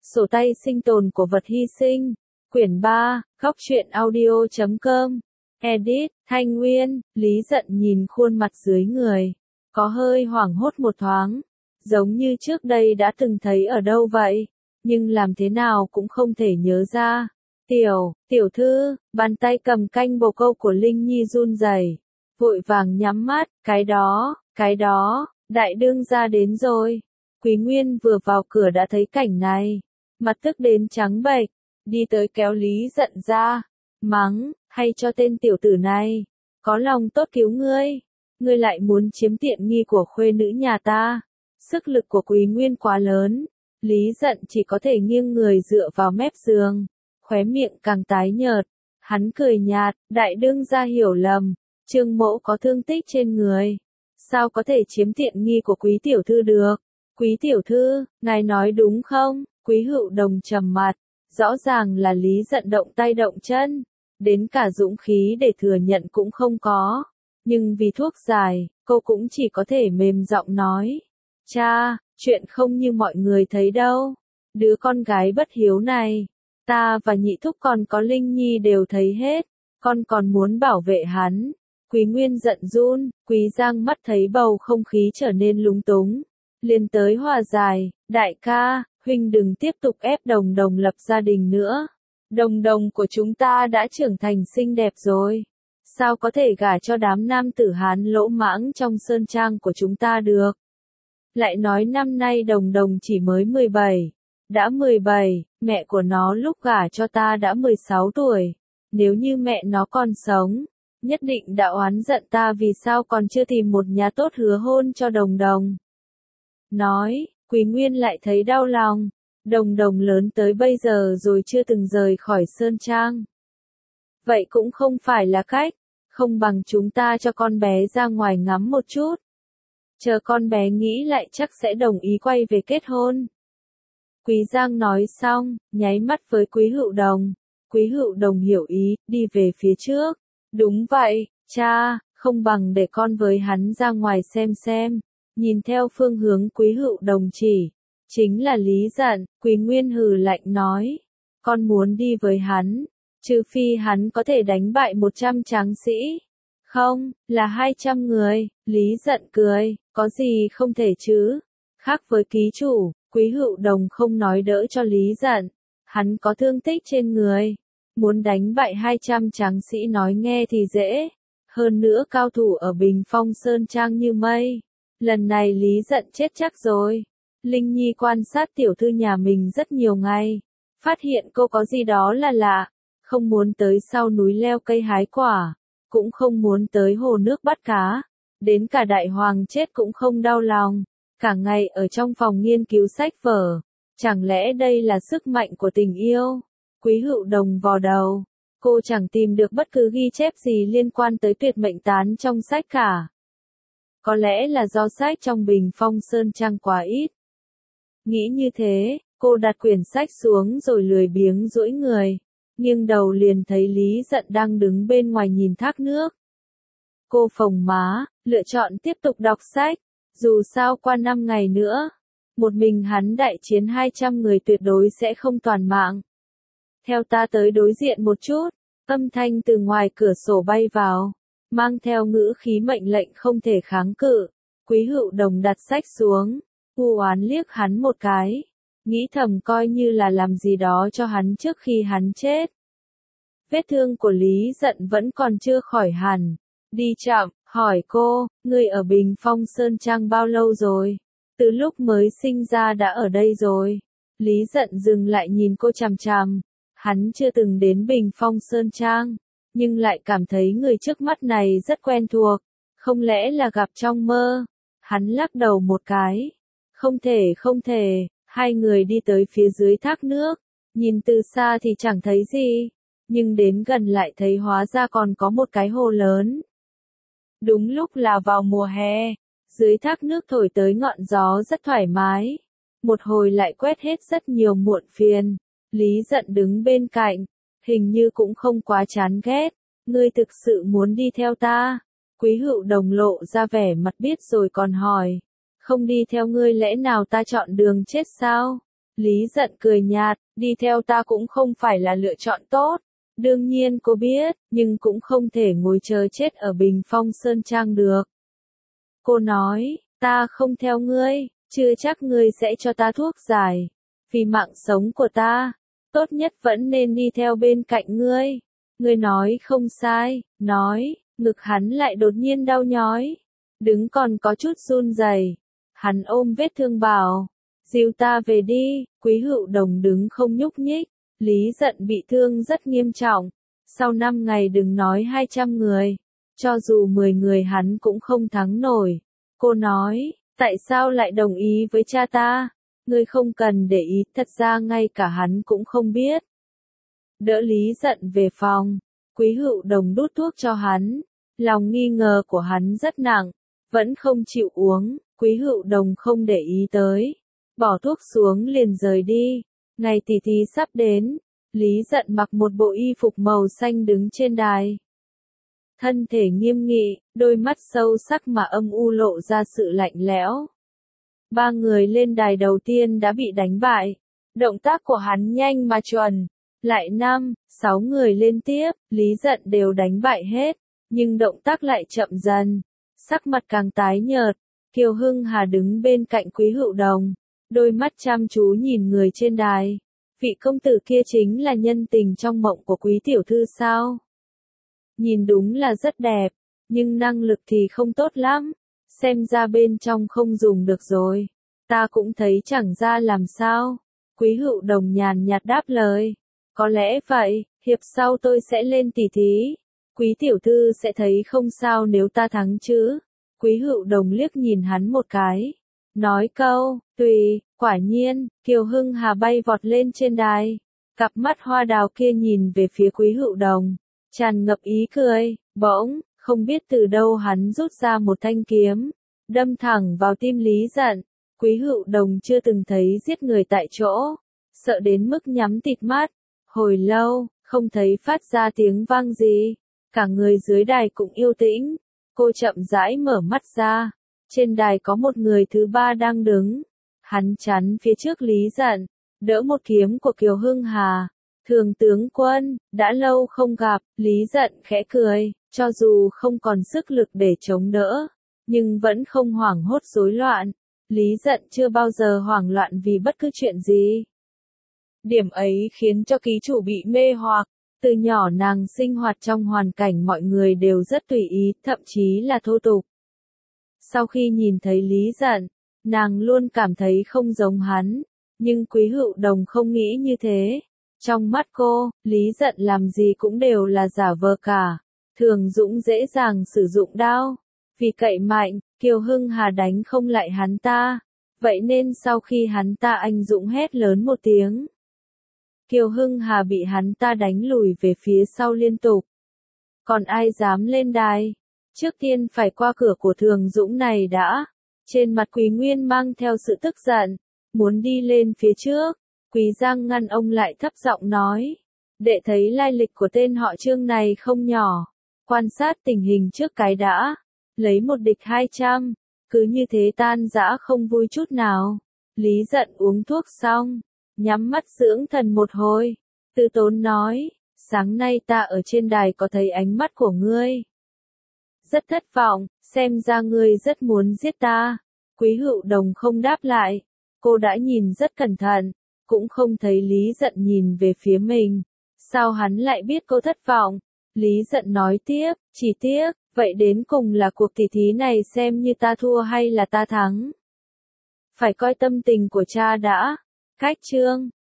Sổ tay sinh tồn của vật hy sinh. Quyển 3, Góc truyện audio.com. Edit, Thanh Nguyên. Lý Dận nhìn khuôn mặt dưới người. Có hơi hoảng hốt một thoáng. Giống như trước đây đã từng thấy ở đâu vậy. Nhưng làm thế nào cũng không thể nhớ ra. Tiểu thư, bàn tay cầm canh bồ câu của Linh Nhi run rẩy, vội vàng nhắm mắt, cái đó, đại đương gia đến rồi. Quý Nguyên vừa vào cửa đã thấy cảnh này, mặt tức đến trắng bệch, đi tới kéo Lý Dận ra, mắng, hay cho tên tiểu tử này, có lòng tốt cứu ngươi lại muốn chiếm tiện nghi của khuê nữ nhà ta. Sức lực của Quý Nguyên quá lớn, Lý Dận chỉ có thể nghiêng người dựa vào mép giường, khóe miệng càng tái nhợt. Hắn cười nhạt, đại đương gia hiểu lầm, Trương mỗ có thương tích trên người, sao có thể chiếm tiện nghi của quý tiểu thư được? Quý tiểu thư, ngài nói đúng không? Quý Hữu Đồng trầm mặt, rõ ràng là Lý Dận động tay động chân, đến cả dũng khí để thừa nhận cũng không có. Nhưng vì thuốc giải, cô cũng chỉ có thể mềm giọng nói, cha, chuyện không như mọi người thấy đâu. Đứa con gái bất hiếu này, ta và nhị thúc còn có Linh Nhi đều thấy hết, con còn muốn bảo vệ hắn. Quý Nguyên giận run, Quý Giang mắt thấy bầu không khí trở nên lúng túng, liền tới hòa giải, đại ca, huynh đừng tiếp tục ép Đồng Đồng lập gia đình nữa. Đồng Đồng của chúng ta đã trưởng thành xinh đẹp rồi, sao có thể gả cho đám nam tử Hán lỗ mãng trong sơn trang của chúng ta được. Lại nói năm nay Đồng Đồng chỉ mới 17. Đã 17, mẹ của nó lúc gả cho ta đã 16 tuổi. Nếu như mẹ nó còn sống, nhất định đã oán giận ta vì sao còn chưa tìm một nhà tốt hứa hôn cho Đồng Đồng. Nói, Quý Nguyên lại thấy đau lòng. Đồng Đồng lớn tới bây giờ rồi chưa từng rời khỏi sơn trang. Vậy cũng không phải là cách, không bằng chúng ta cho con bé ra ngoài ngắm một chút. Chờ con bé nghĩ lại chắc sẽ đồng ý quay về kết hôn. Quý Giang nói xong, nháy mắt với Quý Hữu Đồng. Quý Hữu Đồng hiểu ý, đi về phía trước. Đúng vậy, cha, không bằng để con với hắn ra ngoài xem. Nhìn theo phương hướng Quý Hữu Đồng chỉ, chính là Lý Dận. Quý Nguyên hừ lạnh nói, con muốn đi với hắn, trừ phi hắn có thể đánh bại 100 tráng sĩ. Không, là 200 người. Lý Dận cười, có gì không thể chứ. Khác với ký chủ, Quý Hữu Đồng không nói đỡ cho Lý Dận, hắn có thương tích trên người, muốn đánh bại 200 tráng sĩ nói nghe thì dễ, hơn nữa cao thủ ở Bình Phong Sơn Trang như mây, lần này Lý Dận chết chắc rồi. Linh Nhi quan sát tiểu thư nhà mình rất nhiều ngày, phát hiện cô có gì đó là lạ, không muốn tới sau núi leo cây hái quả, cũng không muốn tới hồ nước bắt cá, đến cả đại hoàng chết cũng không đau lòng. Cả ngày ở trong phòng nghiên cứu sách vở, chẳng lẽ đây là sức mạnh của tình yêu? Quý Hữu Đồng vò đầu, cô chẳng tìm được bất cứ ghi chép gì liên quan tới tuyệt mệnh tán trong sách cả. Có lẽ là do sách trong Bình Phong Sơn Trang quá ít. Nghĩ như thế, cô đặt quyển sách xuống rồi lười biếng duỗi người, nghiêng đầu liền thấy Lý Dận đang đứng bên ngoài nhìn thác nước. Cô phồng má, lựa chọn tiếp tục đọc sách. Dù sao qua 5 ngày nữa, một mình hắn đại chiến 200 người tuyệt đối sẽ không toàn mạng. Theo ta tới đối diện một chút, âm thanh từ ngoài cửa sổ bay vào, mang theo ngữ khí mệnh lệnh không thể kháng cự. Quý Hữu Đồng đặt sách xuống, u oán liếc hắn một cái, nghĩ thầm coi như là làm gì đó cho hắn trước khi hắn chết. Vết thương của Lý Dận vẫn còn chưa khỏi hẳn, đi chậm. Hỏi cô, ngươi ở Bình Phong Sơn Trang bao lâu rồi? Từ lúc mới sinh ra đã ở đây rồi. Lý Dận dừng lại nhìn cô chằm chằm. Hắn chưa từng đến Bình Phong Sơn Trang, nhưng lại cảm thấy người trước mắt này rất quen thuộc. Không lẽ là gặp trong mơ? Hắn lắc đầu một cái. Không thể. Hai người đi tới phía dưới thác nước. Nhìn từ xa thì chẳng thấy gì. Nhưng đến gần lại thấy hóa ra còn có một cái hồ lớn. Đúng lúc là vào mùa hè, dưới thác nước thổi tới ngọn gió rất thoải mái, một hồi lại quét hết rất nhiều muộn phiền. Lý Dận đứng bên cạnh, hình như cũng không quá chán ghét. Ngươi thực sự muốn đi theo ta? Quý Hữu Đồng lộ ra vẻ mặt biết rồi còn hỏi, không đi theo ngươi lẽ nào ta chọn đường chết sao? Lý Dận cười nhạt, đi theo ta cũng không phải là lựa chọn tốt. Đương nhiên cô biết, nhưng cũng không thể ngồi chờ chết ở Bình Phong Sơn Trang được. Cô nói, ta không theo ngươi, chưa chắc ngươi sẽ cho ta thuốc giải. Vì mạng sống của ta, tốt nhất vẫn nên đi theo bên cạnh ngươi. Ngươi nói không sai, nói, ngực hắn lại đột nhiên đau nhói. Đứng còn có chút run rẩy. Hắn ôm vết thương bảo, dìu ta về đi. Quý Hữu Đồng đứng không nhúc nhích. Lý Dận bị thương rất nghiêm trọng. Sau 5 ngày đừng nói 200 người. Cho dù 10 người hắn cũng không thắng nổi. Cô nói, tại sao lại đồng ý với cha ta? Ngươi không cần để ý, thật ra ngay cả hắn cũng không biết. Đỡ Lý Dận về phòng, Quý Hữu Đồng đút thuốc cho hắn. Lòng nghi ngờ của hắn rất nặng, vẫn không chịu uống. Quý Hữu Đồng không để ý tới, bỏ thuốc xuống liền rời đi. Ngày tỷ thí sắp đến, Lý Dận mặc một bộ y phục màu xanh đứng trên đài. Thân thể nghiêm nghị, đôi mắt sâu sắc mà âm u lộ ra sự lạnh lẽo. 3 người lên đài đầu tiên đã bị đánh bại. Động tác của hắn nhanh mà chuẩn. Lại 5, 6 người lên tiếp, Lý Dận đều đánh bại hết. Nhưng động tác lại chậm dần. Sắc mặt càng tái nhợt. Kiều Hưng Hà đứng bên cạnh Quý Hữu Đồng. Đôi mắt chăm chú nhìn người trên đài. Vị công tử kia chính là nhân tình trong mộng của Quý tiểu thư sao? Nhìn đúng là rất đẹp, nhưng năng lực thì không tốt lắm. Xem ra bên trong không dùng được rồi. Ta cũng thấy chẳng ra làm sao. Quý Hữu Đồng nhàn nhạt đáp lời. Có lẽ vậy, hiệp sau tôi sẽ lên tỷ thí. Quý tiểu thư sẽ thấy không sao nếu ta thắng chứ. Quý Hữu Đồng liếc nhìn hắn một cái. Nói câu, tùy, quả nhiên, Kiều Hưng Hà bay vọt lên trên đài. Cặp mắt hoa đào kia nhìn về phía Quý Hữu Đồng. Tràn ngập ý cười, bỗng, không biết từ đâu hắn rút ra một thanh kiếm. Đâm thẳng vào tim Lý Dận. Quý Hữu Đồng chưa từng thấy giết người tại chỗ. Sợ đến mức nhắm tịt mắt. Hồi lâu, không thấy phát ra tiếng vang gì. Cả người dưới đài cũng yên tĩnh. Cô chậm rãi mở mắt ra. Trên đài có một người thứ ba đang đứng. Hắn chắn phía trước Lý Dận, đỡ một kiếm của Kiều Hưng Hà. Thường tướng quân, đã lâu không gặp. Lý Dận khẽ cười, cho dù không còn sức lực để chống đỡ, nhưng vẫn không hoảng hốt rối loạn. Lý Dận chưa bao giờ hoảng loạn vì bất cứ chuyện gì. Điểm ấy khiến cho ký chủ bị mê hoặc. Từ nhỏ nàng sinh hoạt trong hoàn cảnh mọi người đều rất tùy ý, thậm chí là thô tục. Sau khi nhìn thấy Lý Dận, nàng luôn cảm thấy không giống hắn, nhưng Quý Hữu Đồng không nghĩ như thế. Trong mắt cô, Lý Dận làm gì cũng đều là giả vờ cả. Thường Dũng dễ dàng sử dụng đao. Vì cậy mạnh, Kiều Hưng Hà đánh không lại hắn ta. Vậy nên sau khi hắn ta anh dũng hét lớn một tiếng, Kiều Hưng Hà bị hắn ta đánh lùi về phía sau liên tục. Còn ai dám lên đài? Trước tiên phải qua cửa của Thường Dũng này đã. Trên mặt Quý Nguyên mang theo sự tức giận, muốn đi lên phía trước. Quý Giang ngăn ông lại, thấp giọng nói. Đệ thấy lai lịch của tên họ Trương này không nhỏ. Quan sát tình hình trước cái đã. Lấy 1 địch 200. Cứ như thế tan rã không vui chút nào. Lý Dận uống thuốc xong, nhắm mắt dưỡng thần một hồi. Từ tốn nói. Sáng nay ta ở trên đài có thấy ánh mắt của ngươi. Rất thất vọng, xem ra ngươi rất muốn giết ta. Quý Hữu Đồng không đáp lại. Cô đã nhìn rất cẩn thận, cũng không thấy Lý Dận nhìn về phía mình. Sao hắn lại biết cô thất vọng? Lý Dận nói tiếp, chỉ tiếc, vậy đến cùng là cuộc tỷ thí này xem như ta thua hay là ta thắng? Phải coi tâm tình của cha đã. Cách chương